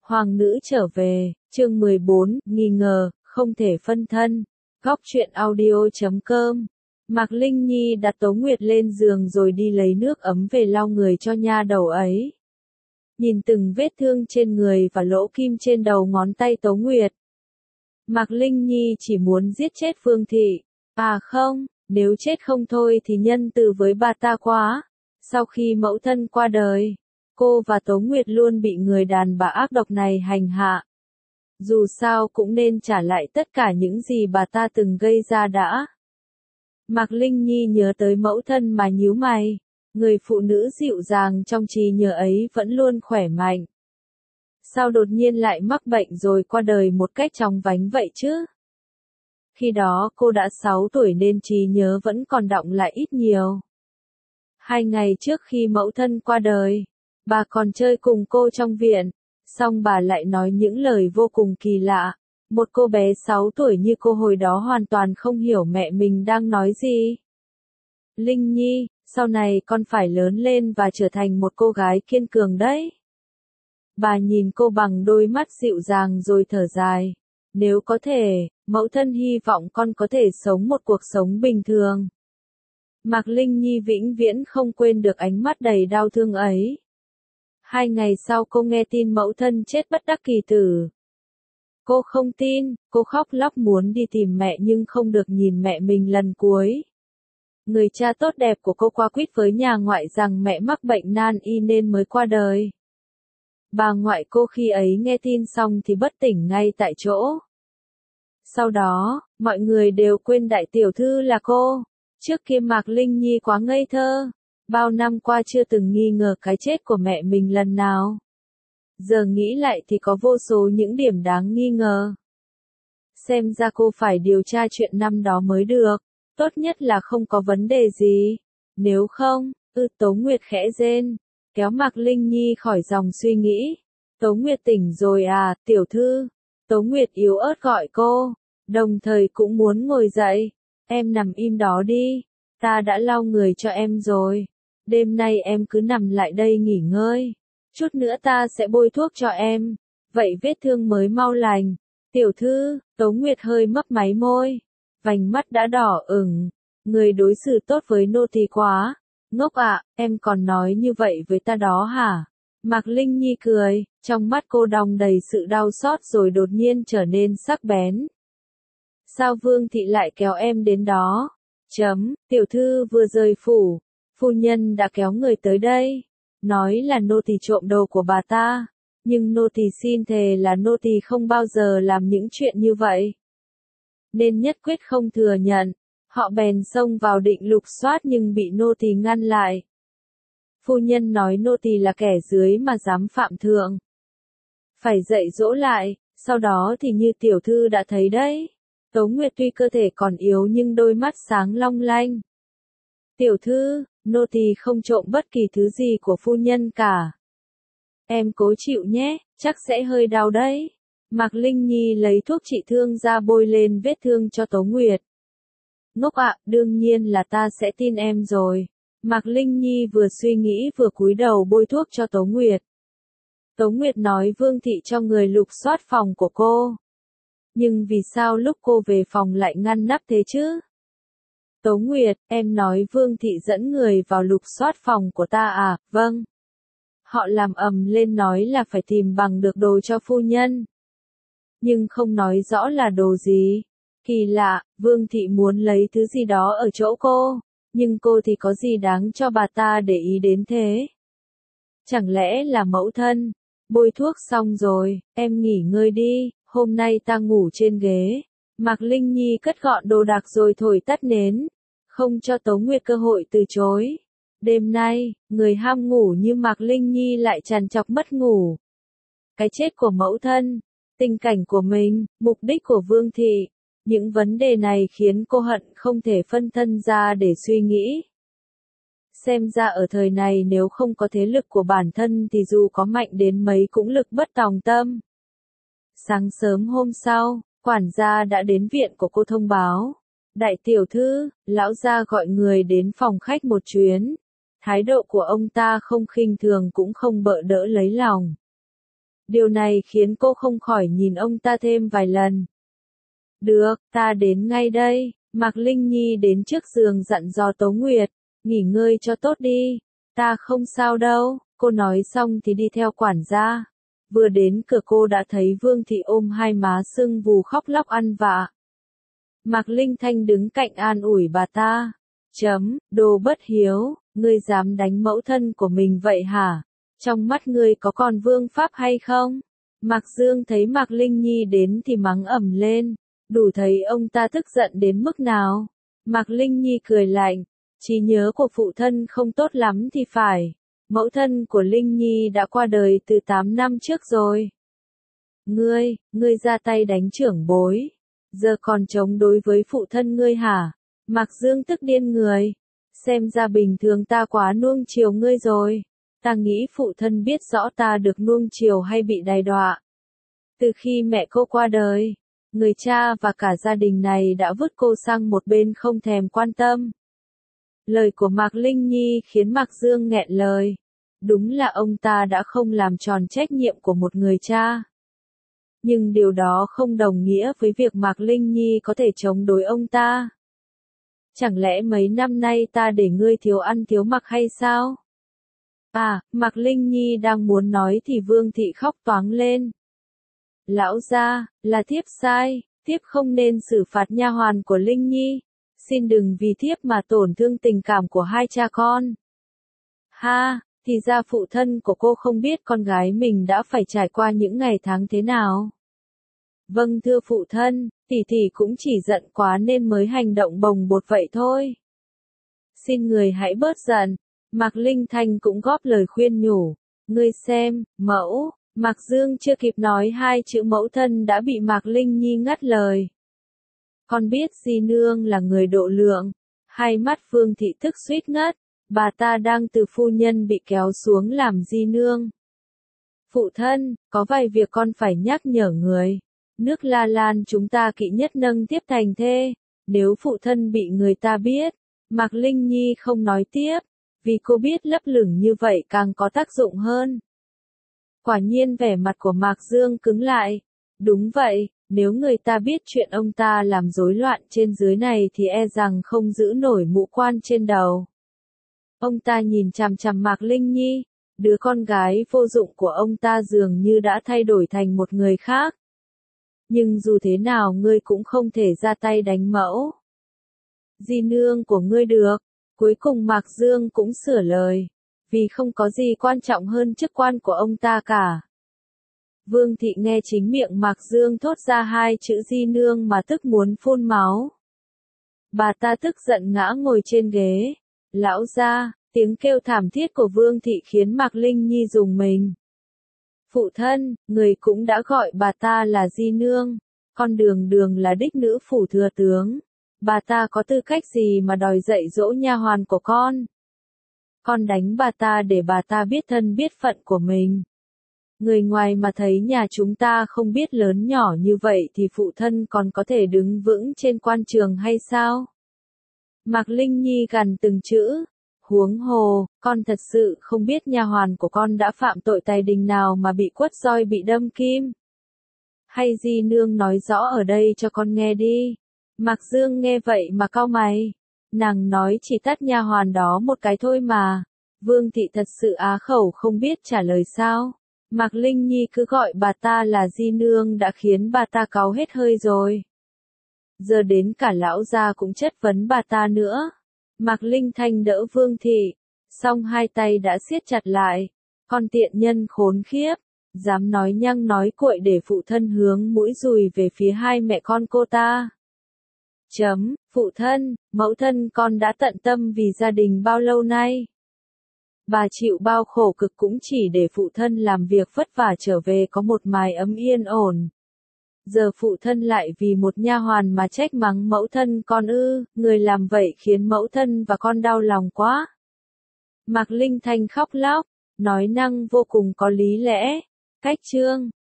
Hoàng nữ trở về, chương 14, nghi ngờ, không thể phân thân. Góc truyện audio.com. Mạc Linh Nhi đặt Tố Nguyệt lên giường rồi đi lấy nước ấm về lau người cho nha đầu ấy. Nhìn từng vết thương trên người và lỗ kim trên đầu ngón tay Tố Nguyệt, Mạc Linh Nhi chỉ muốn giết chết Phương Thị. À không, nếu chết không thôi thì nhân từ với bà ta quá. Sau khi mẫu thân qua đời, cô và Tố Nguyệt luôn bị người đàn bà ác độc này hành hạ. Dù sao cũng nên trả lại tất cả những gì bà ta từng gây ra đã. Mạc Linh Nhi nhớ tới mẫu thân mà nhíu mày. Người phụ nữ dịu dàng trong trí nhớ ấy vẫn luôn khỏe mạnh. Sao đột nhiên lại mắc bệnh rồi qua đời một cách chóng vánh vậy chứ? Khi đó cô đã 6 tuổi nên trí nhớ vẫn còn đọng lại ít nhiều. 2 ngày trước khi mẫu thân qua đời, bà còn chơi cùng cô trong viện, xong bà lại nói những lời vô cùng kỳ lạ. Một cô bé 6 tuổi như cô hồi đó hoàn toàn không hiểu mẹ mình đang nói gì. Linh Nhi, sau này con phải lớn lên và trở thành một cô gái kiên cường đấy. Bà nhìn cô bằng đôi mắt dịu dàng rồi thở dài. Nếu có thể, mẫu thân hy vọng con có thể sống một cuộc sống bình thường. Mạc Linh Nhi vĩnh viễn không quên được ánh mắt đầy đau thương ấy. 2 ngày sau cô nghe tin mẫu thân chết bất đắc kỳ tử. Cô không tin, cô khóc lóc muốn đi tìm mẹ nhưng không được nhìn mẹ mình lần cuối. Người cha tốt đẹp của cô qua quýt với nhà ngoại rằng mẹ mắc bệnh nan y nên mới qua đời. Bà ngoại cô khi ấy nghe tin xong thì bất tỉnh ngay tại chỗ. Sau đó, mọi người đều quên đại tiểu thư là cô. Trước kia Mạc Linh Nhi quá ngây thơ. Bao năm qua chưa từng nghi ngờ cái chết của mẹ mình lần nào. Giờ nghĩ lại thì có vô số những điểm đáng nghi ngờ. Xem ra cô phải điều tra chuyện năm đó mới được. Tốt nhất là không có vấn đề gì. Nếu không, Tố Nguyệt khẽ rên, kéo Mạc Linh Nhi khỏi dòng suy nghĩ. Tố Nguyệt tỉnh rồi à, tiểu thư. Tố Nguyệt yếu ớt gọi cô, đồng thời cũng muốn ngồi dậy. Em nằm im đó đi, ta đã lau người cho em rồi. Đêm nay em cứ nằm lại đây nghỉ ngơi. Chút nữa ta sẽ bôi thuốc cho em. Vậy vết thương mới mau lành. Tiểu thư, Tố Nguyệt hơi mấp máy môi. Vành mắt đã đỏ ửng. Người đối xử tốt với nô tỳ quá. Ngốc ạ, em còn nói như vậy với ta đó hả? Mạc Linh Nhi cười, trong mắt cô đong đầy sự đau xót rồi đột nhiên trở nên sắc bén. Sao Vương Thị lại kéo em đến đó? Tiểu thư vừa rời phủ, phu nhân đã kéo người tới đây. Nói là nô tỳ trộm đồ của bà ta. Nhưng nô tỳ xin thề là nô tỳ không bao giờ làm những chuyện như vậy. Nên nhất quyết không thừa nhận. Họ bèn xông vào định lục soát nhưng bị nô tỳ ngăn lại. Phu nhân nói nô tỳ là kẻ dưới mà dám phạm thượng. Phải dạy dỗ lại, sau đó thì như tiểu thư đã thấy đấy. Tố Nguyệt tuy cơ thể còn yếu nhưng đôi mắt sáng long lanh. Tiểu thư, nô tỳ không trộm bất kỳ thứ gì của phu nhân cả. Em cố chịu nhé, chắc sẽ hơi đau đấy. Mạc Linh Nhi lấy thuốc trị thương ra bôi lên vết thương cho Tố Nguyệt. Ngốc ạ, đương nhiên là ta sẽ tin em rồi. Mạc Linh Nhi vừa suy nghĩ vừa cúi đầu bôi thuốc cho Tố Nguyệt. Tố Nguyệt nói Vương Thị cho người lục soát phòng của cô. Nhưng vì sao lúc cô về phòng lại ngăn nắp thế chứ? Tố Nguyệt, em nói Vương Thị dẫn người vào lục soát phòng của ta à? Vâng. Họ làm ầm lên nói là phải tìm bằng được đồ cho phu nhân. Nhưng không nói rõ là đồ gì. Kỳ lạ, Vương Thị muốn lấy thứ gì đó ở chỗ cô. Nhưng cô thì có gì đáng cho bà ta để ý đến thế? Chẳng lẽ là mẫu thân? Bôi thuốc xong rồi, em nghỉ ngơi đi, hôm nay ta ngủ trên ghế. Mạc Linh Nhi cất gọn đồ đạc rồi thổi tắt nến, không cho Tố Nguyệt cơ hội từ chối. Đêm nay, người ham ngủ như Mạc Linh Nhi lại trằn trọc mất ngủ. Cái chết của mẫu thân, tình cảnh của mình, mục đích của Vương Thị. Những vấn đề này khiến cô hận không thể phân thân ra để suy nghĩ. Xem ra ở thời này nếu không có thế lực của bản thân thì dù có mạnh đến mấy cũng lực bất tòng tâm. Sáng sớm hôm sau, quản gia đã đến viện của cô thông báo. Đại tiểu thư, lão gia gọi người đến phòng khách một chuyến. Thái độ của ông ta không khinh thường cũng không bợ đỡ lấy lòng. Điều này khiến cô không khỏi nhìn ông ta thêm vài lần. Được, ta đến ngay đây. Mạc Linh Nhi đến trước giường dặn dò Tố Nguyệt, nghỉ ngơi cho tốt đi. Ta không sao đâu, cô nói xong thì đi theo quản gia. Vừa đến cửa cô đã thấy Vương Thị ôm hai má sưng vù khóc lóc ăn vạ. Mạc Linh Thanh đứng cạnh an ủi bà ta. Đồ bất hiếu, ngươi dám đánh mẫu thân của mình vậy hả? Trong mắt ngươi có còn vương pháp hay không? Mạc Dương thấy Mạc Linh Nhi đến thì mắng ầm lên, đủ thấy ông ta tức giận đến mức nào. Mạc Linh Nhi cười lạnh, trí nhớ của phụ thân không tốt lắm thì phải. Mẫu thân của Linh Nhi đã qua đời từ 8 năm trước rồi. Ngươi ra tay đánh trưởng bối, giờ còn chống đối với phụ thân ngươi hả? Mạc Dương tức điên người, xem ra bình thường ta quá nuông chiều ngươi rồi. Ta nghĩ phụ thân biết rõ ta được nuông chiều hay bị đày đọa. Từ khi mẹ cô qua đời, người cha và cả gia đình này đã vứt cô sang một bên không thèm quan tâm. Lời của Mạc Linh Nhi khiến Mạc Dương nghẹn lời. Đúng là ông ta đã không làm tròn trách nhiệm của một người cha. Nhưng điều đó không đồng nghĩa với việc Mạc Linh Nhi có thể chống đối ông ta. Chẳng lẽ mấy năm nay ta để ngươi thiếu ăn thiếu mặc hay sao? Mạc Linh Nhi đang muốn nói thì Vương Thị khóc toáng lên. Lão gia, là thiếp sai, thiếp không nên xử phạt nha hoàn của Linh Nhi. Xin đừng vì thiếp mà tổn thương tình cảm của hai cha con. Thì ra phụ thân của cô không biết con gái mình đã phải trải qua những ngày tháng thế nào. Vâng thưa phụ thân, tỷ cũng chỉ giận quá nên mới hành động bồng bột vậy thôi. Xin người hãy bớt giận. Mạc Linh Thanh cũng góp lời khuyên nhủ. Ngươi xem, mẫu. Mạc Dương chưa kịp nói hai chữ mẫu thân đã bị Mạc Linh Nhi ngắt lời. Con biết di nương là người độ lượng. Hai mắt Vương Thị tức suýt ngất. Bà ta đang từ phu nhân bị kéo xuống làm di nương. Phụ thân, có vài việc con phải nhắc nhở người. Nước La Lan chúng ta kỵ nhất nâng tiếp thành thê. Nếu phụ thân bị người ta biết, Mạc Linh Nhi không nói tiếp, vì cô biết lấp lửng như vậy càng có tác dụng hơn. Quả nhiên vẻ mặt của Mạc Dương cứng lại. Đúng vậy, nếu người ta biết chuyện ông ta làm rối loạn trên dưới này thì e rằng không giữ nổi mũ quan trên đầu. Ông ta nhìn chằm chằm Mạc Linh Nhi, đứa con gái vô dụng của ông ta dường như đã thay đổi thành một người khác. Nhưng dù thế nào ngươi cũng không thể ra tay đánh mẫu. Di nương của ngươi được. Cuối cùng Mạc Dương cũng sửa lời, vì không có gì quan trọng hơn chức quan của ông ta cả. Vương Thị nghe chính miệng Mạc Dương thốt ra hai chữ di nương mà tức muốn phun máu. Bà ta tức giận ngã ngồi trên ghế. Lão gia, tiếng kêu thảm thiết của Vương Thị khiến Mạc Linh Nhi rùng mình. Phụ thân, người cũng đã gọi bà ta là di nương, con Đường là đích nữ phủ thừa tướng. Bà ta có tư cách gì mà đòi dạy dỗ nha hoàn của con? Con đánh bà ta để bà ta biết thân biết phận của mình. Người ngoài mà thấy nhà chúng ta không biết lớn nhỏ như vậy thì phụ thân còn có thể đứng vững trên quan trường hay sao? Mạc Linh Nhi gằn từng chữ. Huống hồ, con thật sự không biết nha hoàn của con đã phạm tội tày đình nào mà bị quất roi bị đâm kim. Hay di nương nói rõ ở đây cho con nghe đi. Mạc Dương nghe vậy mà cau mày. Nàng nói chỉ tát nha hoàn đó một cái thôi mà. Vương Thị thật sự á khẩu không biết trả lời sao. Mạc Linh Nhi cứ gọi bà ta là di nương đã khiến bà ta cáu hết hơi rồi. Giờ đến cả lão gia cũng chất vấn bà ta nữa. Mạc Linh Thanh đỡ Vương Thị, song hai tay đã siết chặt lại. Con tiện nhân khốn khiếp, dám nói nhăng nói cuội để phụ thân hướng mũi dùi về phía hai mẹ con cô ta. Phụ thân, mẫu thân con đã tận tâm vì gia đình bao lâu nay. Bà chịu bao khổ cực cũng chỉ để phụ thân làm việc vất vả trở về có một mái ấm yên ổn. Giờ phụ thân lại vì một nha hoàn mà trách mắng mẫu thân con ư, người làm vậy khiến mẫu thân và con đau lòng quá. Mạc Linh Thanh khóc lóc, nói năng vô cùng có lý lẽ. Cách chương